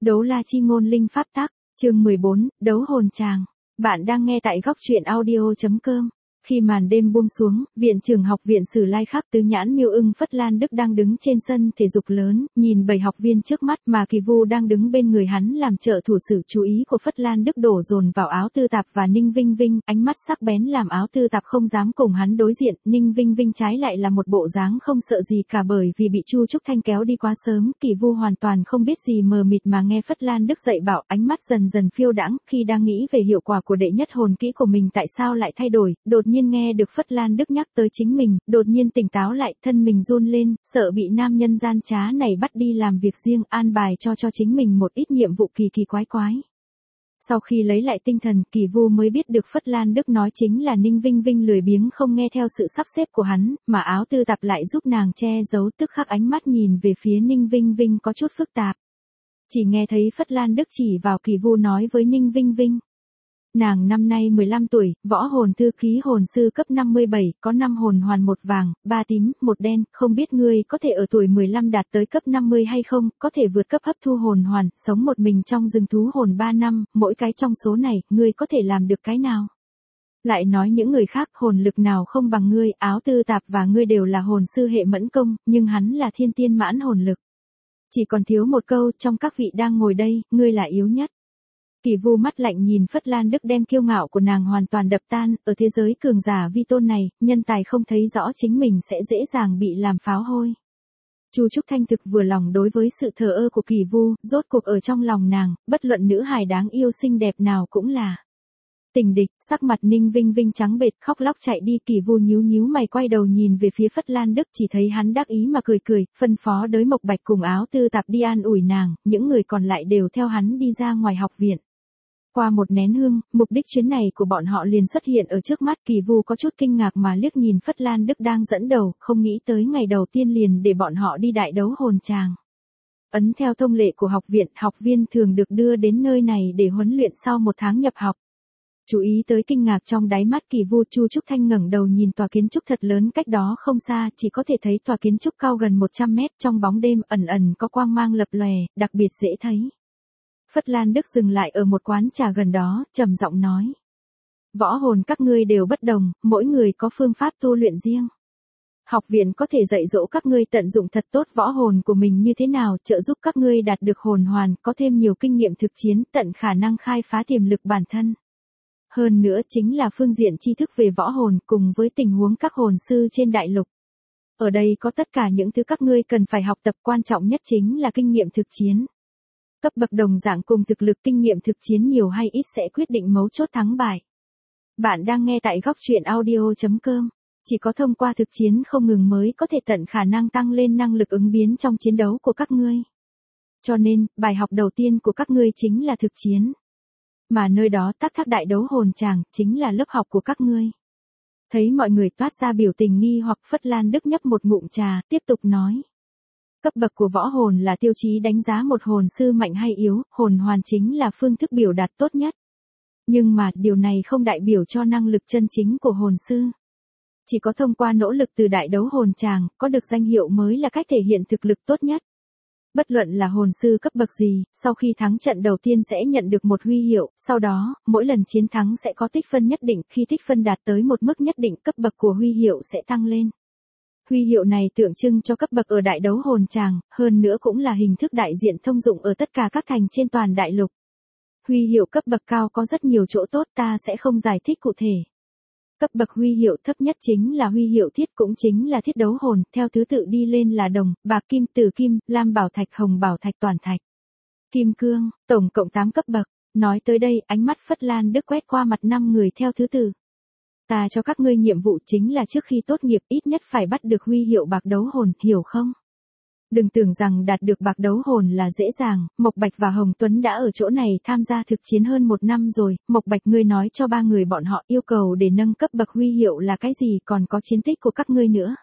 Đấu la chi ngôn linh pháp tắc, chương 14, đấu hồn tràng. Bạn đang nghe tại góc truyện audio.com. Khi màn đêm buông xuống, viện trưởng học viện Sử Lai Khắc Tứ Nhãn Miêu Ưng Phất Lan Đức đang đứng trên sân thể dục lớn, nhìn 7 học viên trước mắt mà Kỳ Vu đang đứng bên người hắn làm trợ thủ. Sự chú ý của Phất Lan Đức đổ dồn vào Áo Tư Tạp và Ninh Vinh Vinh, ánh mắt sắc bén làm Áo Tư Tạp không dám cùng hắn đối diện. Ninh Vinh Vinh trái lại là một bộ dáng không sợ gì cả, bởi vì bị Chu Trúc Thanh kéo đi quá sớm. Kỳ Vu hoàn toàn không biết gì, mờ mịt mà nghe Phất Lan Đức dạy bảo, ánh mắt dần dần phiêu đãng. Khi đang nghĩ về hiệu quả của đệ nhất hồn kỹ của mình tại sao lại thay đổi, đột nhiên nghe được Phất Lan Đức nhắc tới chính mình, đột nhiên tỉnh táo lại, thân mình run lên, sợ bị nam nhân gian trá này bắt đi làm việc riêng, an bài cho chính mình một ít nhiệm vụ kỳ kỳ quái quái. Sau khi lấy lại tinh thần, Kỳ Vu mới biết được Phất Lan Đức nói chính là Ninh Vinh Vinh lười biếng không nghe theo sự sắp xếp của hắn, mà Áo Tư Tạp lại giúp nàng che giấu. Tức khắc ánh mắt nhìn về phía Ninh Vinh Vinh có chút phức tạp. Chỉ nghe thấy Phất Lan Đức chỉ vào Kỳ Vu nói với Ninh Vinh Vinh. Nàng năm nay 15 tuổi, võ hồn thư khí hồn sư cấp 57, có 5 hồn hoàn, 1 vàng, 3 tím, 1 đen, không biết ngươi có thể ở tuổi 15 đạt tới cấp 50 hay không, có thể vượt cấp hấp thu hồn hoàn, sống một mình trong rừng thú hồn 3 năm, mỗi cái trong số này, ngươi có thể làm được cái nào? Lại nói những người khác hồn lực nào không bằng ngươi, Áo Tư Tạp và ngươi đều là hồn sư hệ mẫn công, nhưng hắn là thiên tiên mãn hồn lực. Chỉ còn thiếu một câu, trong các vị đang ngồi đây, ngươi là yếu nhất. Kỳ Vu mắt lạnh nhìn Phất Lan Đức đem kiêu ngạo của nàng hoàn toàn đập tan, ở thế giới cường giả vi tôn này, nhân tài không thấy rõ chính mình sẽ dễ dàng bị làm pháo hôi. Chu Trúc Thanh thực vừa lòng đối với sự thờ ơ của Kỳ Vu, rốt cuộc ở trong lòng nàng, bất luận nữ hài đáng yêu xinh đẹp nào cũng là tình địch. Sắc mặt Ninh Vinh Vinh trắng bệch khóc lóc chạy đi. Kỳ Vu nhíu nhíu mày quay đầu nhìn về phía Phất Lan Đức, chỉ thấy hắn đắc ý mà cười cười, phân phó Đới Mộc Bạch cùng Áo Tư Tạp đi an ủi nàng, những người còn lại đều theo hắn đi ra ngoài học viện. Qua một nén hương, mục đích chuyến này của bọn họ liền xuất hiện ở trước mắt. Kỳ Vu có chút kinh ngạc mà liếc nhìn Phất Lan Đức đang dẫn đầu, không nghĩ tới ngày đầu tiên liền để bọn họ đi đại đấu hồn tràng. Ấn theo thông lệ của học viện, học viên thường được đưa đến nơi này để huấn luyện sau 1 tháng nhập học. Chú ý tới kinh ngạc trong đáy mắt Kỳ Vu, Chu Trúc Thanh ngẩng đầu nhìn tòa kiến trúc thật lớn cách đó không xa, chỉ có thể thấy tòa kiến trúc cao gần 100 mét, trong bóng đêm ẩn ẩn có quang mang lập lòe, đặc biệt dễ thấy. Phất Lan Đức dừng lại ở một quán trà gần đó, trầm giọng nói. Võ hồn các ngươi đều bất đồng, mỗi người có phương pháp tu luyện riêng. Học viện có thể dạy dỗ các ngươi tận dụng thật tốt võ hồn của mình như thế nào, trợ giúp các ngươi đạt được hồn hoàn, có thêm nhiều kinh nghiệm thực chiến, tận khả năng khai phá tiềm lực bản thân. Hơn nữa chính là phương diện tri thức về võ hồn cùng với tình huống các hồn sư trên đại lục. Ở đây có tất cả những thứ các ngươi cần phải học tập, quan trọng nhất chính là kinh nghiệm thực chiến. Cấp bậc đồng dạng cùng thực lực, kinh nghiệm thực chiến nhiều hay ít sẽ quyết định mấu chốt thắng bại. Bạn đang nghe tại góc truyện audio.com. Chỉ có thông qua thực chiến không ngừng mới có thể tận khả năng tăng lên năng lực ứng biến trong chiến đấu của các ngươi. Cho nên, bài học đầu tiên của các ngươi chính là thực chiến. Mà nơi đó Tắc Thác đại đấu hồn tràng, chính là lớp học của các ngươi. Thấy mọi người toát ra biểu tình nghi hoặc, Phất Lan Đức nhấp một ngụm trà, tiếp tục nói. Cấp bậc của võ hồn là tiêu chí đánh giá một hồn sư mạnh hay yếu, hồn hoàn chính là phương thức biểu đạt tốt nhất. Nhưng mà, điều này không đại biểu cho năng lực chân chính của hồn sư. Chỉ có thông qua nỗ lực từ đại đấu hồn tràng, có được danh hiệu mới là cách thể hiện thực lực tốt nhất. Bất luận là hồn sư cấp bậc gì, sau khi thắng trận đầu tiên sẽ nhận được một huy hiệu, sau đó, mỗi lần chiến thắng sẽ có tích phân nhất định, khi tích phân đạt tới một mức nhất định, cấp bậc của huy hiệu sẽ tăng lên. Huy hiệu này tượng trưng cho cấp bậc ở đại đấu hồn tràng, hơn nữa cũng là hình thức đại diện thông dụng ở tất cả các thành trên toàn đại lục. Huy hiệu cấp bậc cao có rất nhiều chỗ tốt, ta sẽ không giải thích cụ thể. Cấp bậc huy hiệu thấp nhất chính là huy hiệu thiết, cũng chính là thiết đấu hồn, theo thứ tự đi lên là đồng, bạc, kim, tử kim, lam bảo thạch, hồng bảo thạch, toàn thạch, kim cương, tổng cộng 8 cấp bậc. Nói tới đây, ánh mắt Phất Lan Đức quét qua mặt 5 người theo thứ tự. Ta cho các ngươi nhiệm vụ chính là trước khi tốt nghiệp ít nhất phải bắt được huy hiệu bạc đấu hồn, hiểu không? Đừng tưởng rằng đạt được bạc đấu hồn là dễ dàng, Mộc Bạch và Hồng Tuấn đã ở chỗ này tham gia thực chiến hơn 1 năm rồi. Mộc Bạch, ngươi nói cho 3 người bọn họ yêu cầu để nâng cấp bậc huy hiệu là cái gì, còn có chiến tích của các ngươi nữa.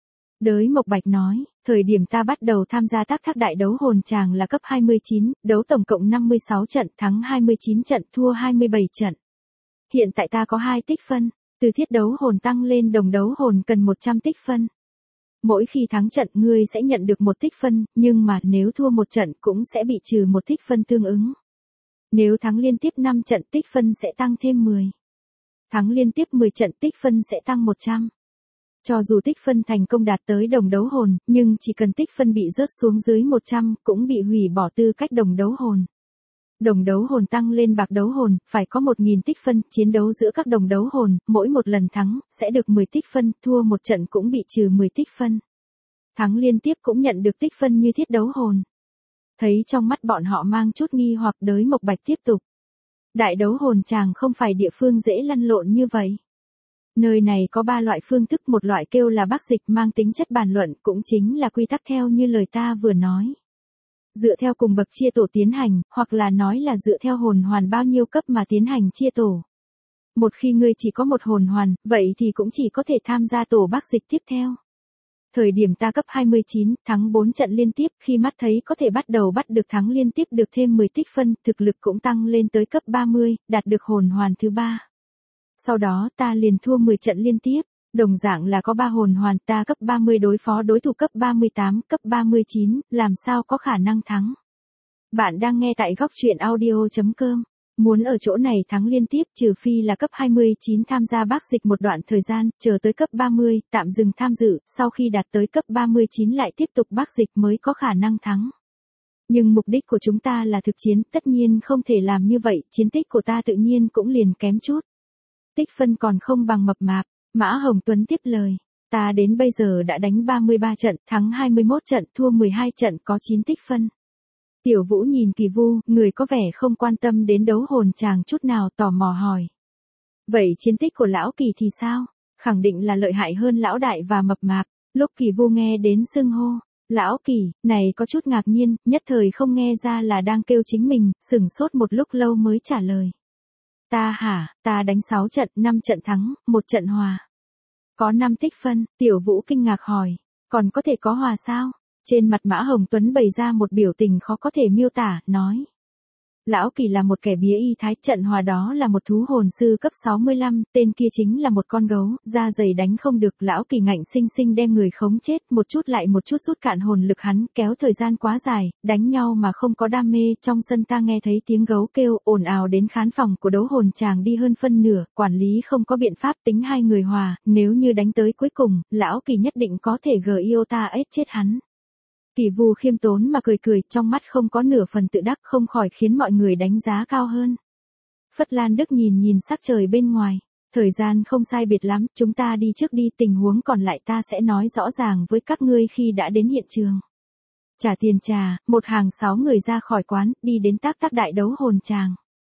Đới Mộc Bạch nói, thời điểm ta bắt đầu tham gia Tắc Thác đại đấu hồn tràng là cấp 29, đấu tổng cộng 56 trận, thắng 29 trận, thua 27 trận. Hiện tại ta có 2 tích phân, từ thiết đấu hồn tăng lên đồng đấu hồn cần 100 tích phân. Mỗi khi thắng trận ngươi sẽ nhận được một tích phân, nhưng mà nếu thua một trận cũng sẽ bị trừ một tích phân tương ứng. Nếu thắng liên tiếp 5 trận tích phân sẽ tăng thêm 10. Thắng liên tiếp 10 trận tích phân sẽ tăng 100. Cho dù tích phân thành công đạt tới đồng đấu hồn, nhưng chỉ cần tích phân bị rớt xuống dưới 100 cũng bị hủy bỏ tư cách đồng đấu hồn. Đồng đấu hồn tăng lên bạc đấu hồn, phải có 1.000 tích phân, chiến đấu giữa các đồng đấu hồn, mỗi một lần thắng, sẽ được 10 tích phân, thua một trận cũng bị trừ 10 tích phân. Thắng liên tiếp cũng nhận được tích phân như thiết đấu hồn. Thấy trong mắt bọn họ mang chút nghi hoặc, Đới Mộc Bạch tiếp tục. Đại đấu hồn chàng không phải địa phương dễ lăn lộn như vậy. Nơi này có 3 loại phương thức, một loại kêu là bác dịch mang tính chất bàn luận, cũng chính là quy tắc theo như lời ta vừa nói. Dựa theo cùng bậc chia tổ tiến hành, hoặc là nói là dựa theo hồn hoàn bao nhiêu cấp mà tiến hành chia tổ. Một khi ngươi chỉ có một hồn hoàn, vậy thì cũng chỉ có thể tham gia tổ bác dịch tiếp theo. Thời điểm ta cấp 29, thắng 4 trận liên tiếp, khi mắt thấy có thể bắt đầu bắt được thắng liên tiếp được thêm 10 tích phân, thực lực cũng tăng lên tới cấp 30, đạt được hồn hoàn thứ 3. Sau đó ta liền thua 10 trận liên tiếp, đồng dạng là có 3 hồn hoàn, ta cấp 30 đối phó đối thủ cấp 38, cấp 39, làm sao có khả năng thắng. Bạn đang nghe tại góc truyện audio.com. Muốn ở chỗ này thắng liên tiếp trừ phi là cấp 29 tham gia bác dịch một đoạn thời gian, chờ tới cấp 30, tạm dừng tham dự, sau khi đạt tới cấp 39 lại tiếp tục bác dịch mới có khả năng thắng. Nhưng mục đích của chúng ta là thực chiến, tất nhiên không thể làm như vậy, chiến tích của ta tự nhiên cũng liền kém chút. Tích phân còn không bằng mập mạp, Mã Hồng Tuấn tiếp lời. Ta đến bây giờ đã đánh 33 trận, thắng 21 trận, thua 12 trận, có 9 tích phân. Tiểu Vũ nhìn Kỳ Vu, người có vẻ không quan tâm đến đấu hồn chàng chút nào, tò mò hỏi. Vậy chiến tích của lão Kỳ thì sao? Khẳng định là lợi hại hơn lão đại và mập mạp. Lúc Kỳ Vu nghe đến xưng hô lão Kỳ, này có chút ngạc nhiên, nhất thời không nghe ra là đang kêu chính mình, sửng sốt một lúc lâu mới trả lời. Ta hả, ta đánh 6 trận, 5 trận thắng, 1 trận hòa. Có 5 tích phân, Tiểu Vũ kinh ngạc hỏi, còn có thể có hòa sao? Trên mặt Mã Hồng Tuấn bày ra một biểu tình khó có thể miêu tả, nói. Lão Kỳ là một kẻ bía y thái, trận hòa đó là một thú hồn sư cấp 65, tên kia chính là một con gấu, da dày đánh không được, lão Kỳ ngạnh sinh sinh đem người khống chết, một chút lại một chút rút cạn hồn lực hắn, kéo thời gian quá dài, đánh nhau mà không có đam mê, trong sân ta nghe thấy tiếng gấu kêu, ồn ào đến khán phòng của đấu hồn chàng đi hơn phân nửa, quản lý không có biện pháp tính hai người hòa, nếu như đánh tới cuối cùng, lão Kỳ nhất định có thể Iota ết chết hắn. Kỳ Vu khiêm tốn mà cười cười, trong mắt không có nửa phần tự đắc, không khỏi khiến mọi người đánh giá cao hơn. Phất Lan Đức nhìn sắc trời bên ngoài. Thời gian không sai biệt lắm, chúng ta đi trước đi, tình huống còn lại ta sẽ nói rõ ràng với các ngươi khi đã đến hiện trường. Trả tiền trà, một hàng 6 người ra khỏi quán, đi đến tác đại đấu hồn tràng.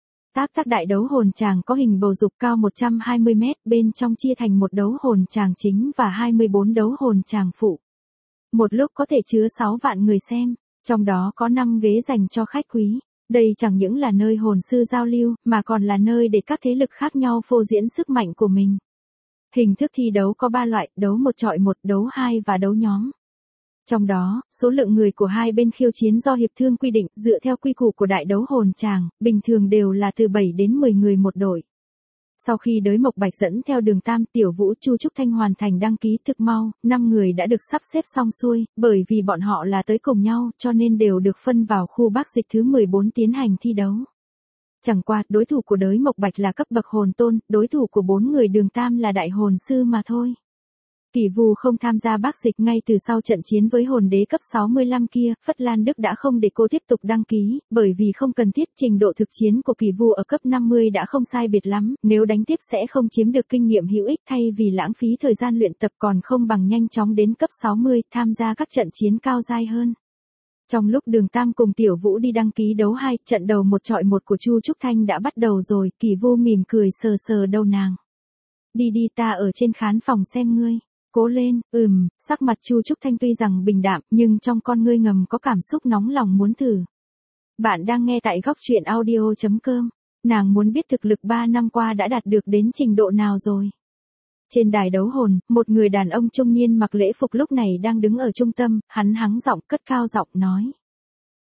Tác đại đấu hồn tràng có hình bầu dục cao 120 mét, bên trong chia thành một đấu hồn tràng chính và 24 đấu hồn tràng phụ. Một lúc có thể chứa 6 vạn người xem, trong đó có 5 ghế dành cho khách quý. Đây chẳng những là nơi hồn sư giao lưu, mà còn là nơi để các thế lực khác nhau phô diễn sức mạnh của mình. Hình thức thi đấu có 3 loại, đấu 1 chọi 1, đấu 2 và đấu nhóm. Trong đó, số lượng người của hai bên khiêu chiến do hiệp thương quy định, dựa theo quy củ của đại đấu hồn tràng, bình thường đều là từ 7 đến 10 người một đội. Sau khi Đới Mộc Bạch dẫn theo Đường Tam, Tiểu Vũ, Chu Trúc Thanh hoàn thành đăng ký thực mau, 5 người đã được sắp xếp xong xuôi, bởi vì bọn họ là tới cùng nhau, cho nên đều được phân vào khu bác dịch thứ 14 tiến hành thi đấu. Chẳng qua, đối thủ của Đới Mộc Bạch là cấp bậc hồn tôn, đối thủ của 4 người Đường Tam là đại hồn sư mà thôi. Kỳ Vu không tham gia bác dịch, ngay từ sau trận chiến với hồn đế cấp 65 kia, Phất Lan Đức đã không để cô tiếp tục đăng ký, bởi vì không cần thiết, trình độ thực chiến của Kỳ Vu ở cấp 50 đã không sai biệt lắm, nếu đánh tiếp sẽ không chiếm được kinh nghiệm hữu ích, thay vì lãng phí thời gian luyện tập còn không bằng nhanh chóng đến cấp 60, tham gia các trận chiến cao giai hơn. Trong lúc Đường Tam cùng Tiểu Vũ đi đăng ký đấu 2, trận đầu 1 chọi 1 của Chu Trúc Thanh đã bắt đầu rồi, Kỳ Vu mỉm cười sờ sờ đầu nàng. Đi đi, ta ở trên khán phòng xem ngươi. Cố lên, sắc mặt Chu Trúc Thanh tuy rằng bình đạm, nhưng trong con ngươi ngầm có cảm xúc nóng lòng muốn thử. Bạn đang nghe tại góc truyện audio.com. Nàng muốn biết thực lực 3 năm qua đã đạt được đến trình độ nào rồi. Trên đài đấu hồn, một người đàn ông trung niên mặc lễ phục lúc này đang đứng ở trung tâm, hắn hắng giọng, cất cao giọng nói.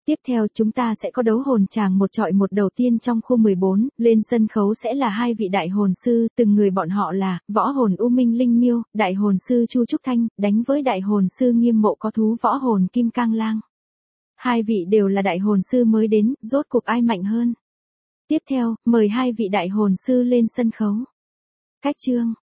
Tiếp theo chúng ta sẽ có đấu hồn tràng một chọi một đầu tiên trong khu 14, lên sân khấu sẽ là hai vị đại hồn sư, từng người bọn họ là, võ hồn U Minh Linh Miêu, đại hồn sư Chu Trúc Thanh, đánh với đại hồn sư Nghiêm Mộ có thú võ hồn Kim Cang Lang. Hai vị đều là đại hồn sư mới đến, rốt cuộc ai mạnh hơn. Tiếp theo, mời hai vị đại hồn sư lên sân khấu. Cách chương